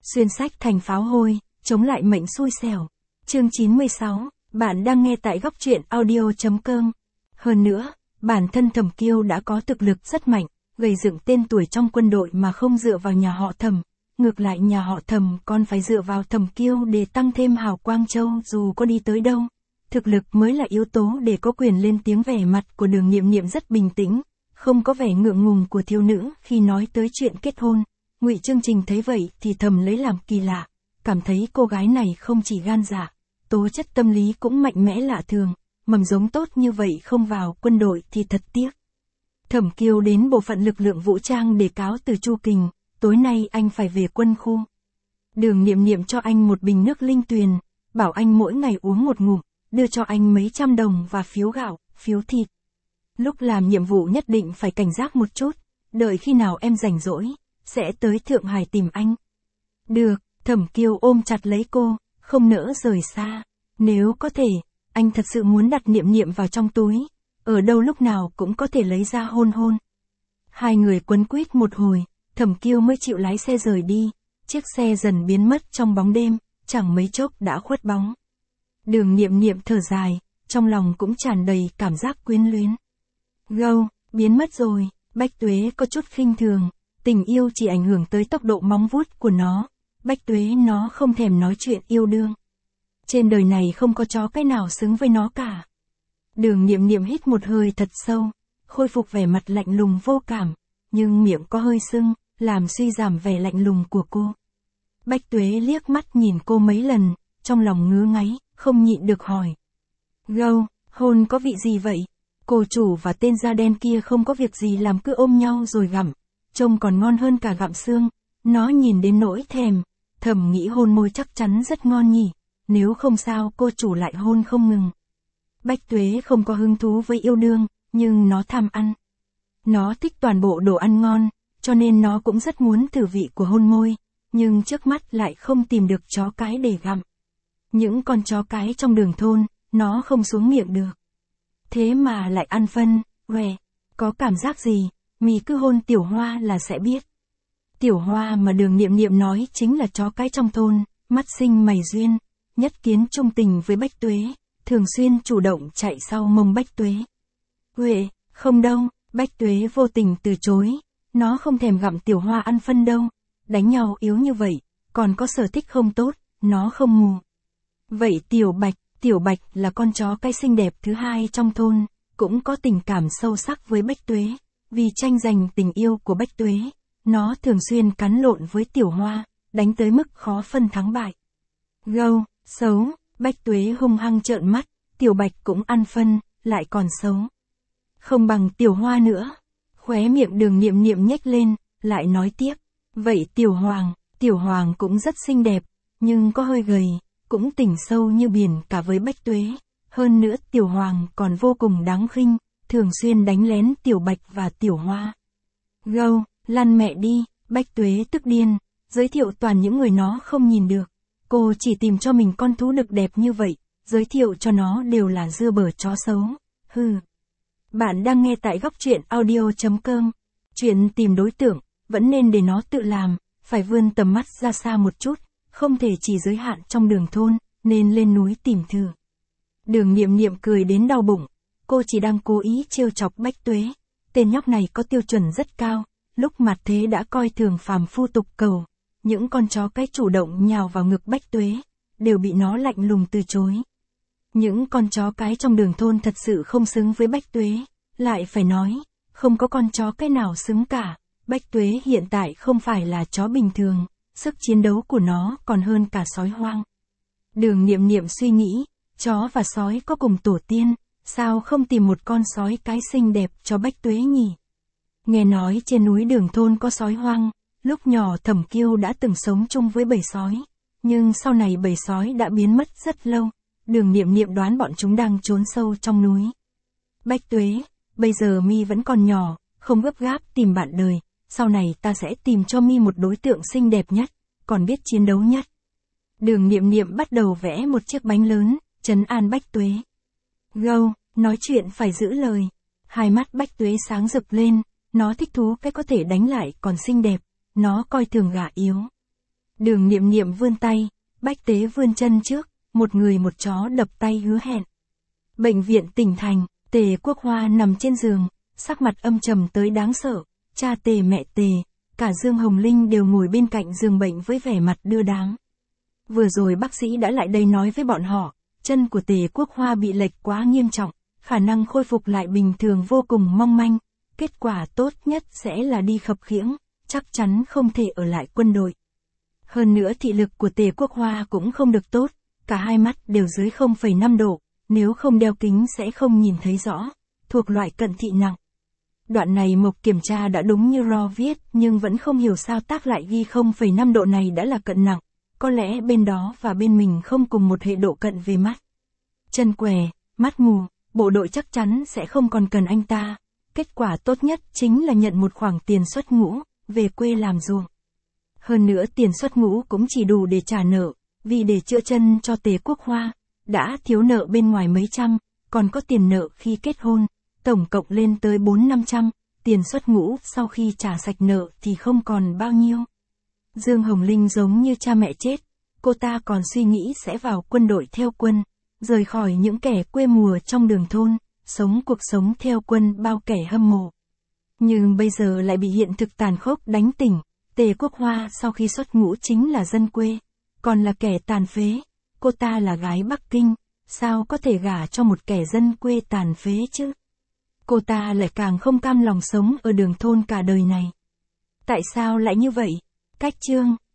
Xuyên sách thành pháo hôi, chống lại mệnh xui xẻo. Chương 96, bạn đang nghe tại góc truyện audio.com. Hơn nữa, bản thân Thẩm Kiêu đã có thực lực rất mạnh, gây dựng tên tuổi trong quân đội mà không dựa vào nhà họ Thẩm. Ngược lại nhà họ Thẩm còn phải dựa vào Thẩm Kiêu để tăng thêm hào quang châu dù có đi tới đâu. Thực lực mới là yếu tố để có quyền lên tiếng. Vẻ mặt của Đường Niệm Niệm rất bình tĩnh, không có vẻ ngượng ngùng của thiếu nữ khi nói tới chuyện kết hôn. Ngụy Chương Trình thấy vậy thì thầm lấy làm kỳ lạ, cảm thấy cô gái này không chỉ gan dạ, tố chất tâm lý cũng mạnh mẽ lạ thường, mầm giống tốt như vậy không vào quân đội thì thật tiếc. Thẩm Kiêu đến bộ phận lực lượng vũ trang để cáo từ Chu Kình, tối nay anh phải về quân khu. Đường Niệm Niệm cho anh một bình nước linh tuyền, bảo anh mỗi ngày uống một ngụm, đưa cho anh mấy trăm đồng và phiếu gạo, phiếu thịt. Lúc làm nhiệm vụ nhất định phải cảnh giác một chút, đợi khi nào em rảnh rỗi, sẽ tới Thượng Hải tìm anh. Được, Thẩm Kiêu ôm chặt lấy cô, không nỡ rời xa. Nếu có thể, anh thật sự muốn đặt Niệm Niệm vào trong túi, ở đâu lúc nào cũng có thể lấy ra hôn hôn. Hai người quấn quýt một hồi, Thẩm Kiêu mới chịu lái xe rời đi, chiếc xe dần biến mất trong bóng đêm, chẳng mấy chốc đã khuất bóng. Đường Niệm Niệm thở dài, trong lòng cũng tràn đầy cảm giác quyến luyến. Gâu, biến mất rồi, Bách Tuế có chút khinh thường, tình yêu chỉ ảnh hưởng tới tốc độ móng vuốt của nó, Bách Tuế nó không thèm nói chuyện yêu đương. Trên đời này không có chó cái nào xứng với nó cả. Đường Niệm Niệm hít một hơi thật sâu, khôi phục vẻ mặt lạnh lùng vô cảm, nhưng miệng có hơi sưng, làm suy giảm vẻ lạnh lùng của cô. Bách Tuế liếc mắt nhìn cô mấy lần, trong lòng ngứa ngáy, không nhịn được hỏi. Gâu, hôn có vị gì vậy? Cô chủ và tên da đen kia không có việc gì làm cứ ôm nhau rồi gặm, trông còn ngon hơn cả gặm xương. Nó nhìn đến nỗi thèm, thầm nghĩ hôn môi chắc chắn rất ngon nhỉ, nếu không sao cô chủ lại hôn không ngừng. Bách Tuế không có hứng thú với yêu đương, nhưng nó tham ăn. Nó thích toàn bộ đồ ăn ngon, cho nên nó cũng rất muốn thử vị của hôn môi, nhưng trước mắt lại không tìm được chó cái để gặm. Những con chó cái trong đường thôn, nó không xuống miệng được. Thế mà lại ăn phân, có cảm giác gì, mì cứ hôn Tiểu Hoa là sẽ biết. Tiểu Hoa mà Đường Niệm Niệm nói chính là chó cái trong thôn, mắt xinh mày duyên, nhất kiến trung tình với Bách Tuế, thường xuyên chủ động chạy sau mông Bách Tuế. Không đâu, Bách Tuế vô tình từ chối, nó không thèm gặm Tiểu Hoa ăn phân đâu, đánh nhau yếu như vậy, còn có sở thích không tốt, nó không ngu. Vậy Tiểu Bạch là con chó cái xinh đẹp thứ hai trong thôn, cũng có tình cảm sâu sắc với Bách Tuế, vì tranh giành tình yêu của Bách Tuế, nó thường xuyên cắn lộn với Tiểu Hoa, đánh tới mức khó phân thắng bại. Gâu, xấu, Bách Tuế hung hăng trợn mắt, Tiểu Bạch cũng ăn phân, lại còn xấu. Không bằng Tiểu Hoa nữa. Khóe miệng Đường Niệm Niệm nhếch lên, lại nói tiếp. Vậy Tiểu Hoàng cũng rất xinh đẹp, nhưng có hơi gầy, cũng tình sâu như biển cả với Bách Tuế. Hơn nữa Tiểu Hoàng còn vô cùng đáng khinh, thường xuyên đánh lén Tiểu Bạch và Tiểu Hoa. Gâu, lăn mẹ đi, Bách Tuế tức điên, giới thiệu toàn những người nó không nhìn được. Cô chỉ tìm cho mình con thú đực đẹp như vậy, giới thiệu cho nó đều là dưa bở chó xấu. Bạn đang nghe tại góc truyện audio.com. Chuyện tìm đối tượng, vẫn nên để nó tự làm, phải vươn tầm mắt ra xa một chút, không thể chỉ giới hạn trong đường thôn, nên lên núi tìm thử. Đường Niệm Niệm cười đến đau bụng, cô chỉ đang cố ý trêu chọc Bách Tuế. Tên nhóc này có tiêu chuẩn rất cao, lúc mặt thế đã coi thường phàm phu tục cầu. Những con chó cái chủ động nhào vào ngực Bách Tuế, đều bị nó lạnh lùng từ chối. Những con chó cái trong đường thôn thật sự không xứng với Bách Tuế, lại phải nói, không có con chó cái nào xứng cả. Bách Tuế hiện tại không phải là chó bình thường, sức chiến đấu của nó còn hơn cả sói hoang. Đường Niệm Niệm suy nghĩ, chó và sói có cùng tổ tiên, sao không tìm một con sói cái xinh đẹp cho Bách Tuế nhỉ? Nghe nói trên núi đường thôn có sói hoang, lúc nhỏ Thẩm Kiêu đã từng sống chung với bầy sói, nhưng sau này bầy sói đã biến mất rất lâu. Đường Niệm Niệm đoán bọn chúng đang trốn sâu trong núi. Bách Tuế, bây giờ mi vẫn còn nhỏ, không gấp gáp tìm bạn đời, sau này ta sẽ tìm cho mi một đối tượng xinh đẹp nhất, còn biết chiến đấu nhất. Đường Niệm Niệm bắt đầu vẽ một chiếc bánh lớn, trấn an Bách Tuế. Gâu, nói chuyện phải giữ lời. Hai mắt Bách Tuế sáng rực lên, nó thích thú cái có thể đánh lại còn xinh đẹp, nó coi thường gà yếu. Đường Niệm Niệm vươn tay, Bách Tế vươn chân trước, một người một chó đập tay hứa hẹn. Bệnh viện tỉnh thành, Tề Quốc Hoa nằm trên giường, sắc mặt âm trầm tới đáng sợ, cha Tề mẹ Tề, cả Dương Hồng Linh đều ngồi bên cạnh giường bệnh với vẻ mặt đưa đám. Vừa rồi bác sĩ đã lại đây nói với bọn họ, chân của Tề Quốc Hoa bị lệch quá nghiêm trọng, khả năng khôi phục lại bình thường vô cùng mong manh, kết quả tốt nhất sẽ là đi khập khiễng, chắc chắn không thể ở lại quân đội. Hơn nữa thị lực của Tề Quốc Hoa cũng không được tốt, cả hai mắt đều dưới 0,5 độ, nếu không đeo kính sẽ không nhìn thấy rõ, thuộc loại cận thị nặng. Đoạn này Mộc kiểm tra đã đúng như Ro viết nhưng vẫn không hiểu sao tác lại ghi 0,5 độ này đã là cận nặng, có lẽ bên đó và bên mình không cùng một hệ độ cận về mắt. Chân què, mắt mù, bộ đội chắc chắn sẽ không còn cần anh ta, kết quả tốt nhất chính là nhận một khoản tiền xuất ngũ, về quê làm ruộng. Hơn nữa tiền xuất ngũ cũng chỉ đủ để trả nợ, vì để chữa chân cho Tề Quốc Hoa, đã thiếu nợ bên ngoài mấy trăm, còn có tiền nợ khi kết hôn, tổng cộng lên tới 400-500, tiền xuất ngũ sau khi trả sạch nợ thì không còn bao nhiêu. Dương Hồng Linh giống như cha mẹ chết, cô ta còn suy nghĩ sẽ vào quân đội theo quân, rời khỏi những kẻ quê mùa trong đường thôn, sống cuộc sống theo quân bao kẻ hâm mộ. Nhưng bây giờ lại bị hiện thực tàn khốc đánh tỉnh, Tề Quốc Hoa sau khi xuất ngũ chính là dân quê, còn là kẻ tàn phế, cô ta là gái Bắc Kinh, sao có thể gả cho một kẻ dân quê tàn phế chứ? Cô ta lại càng không cam lòng sống ở đường thôn cả đời này. Tại sao lại như vậy? Cách chương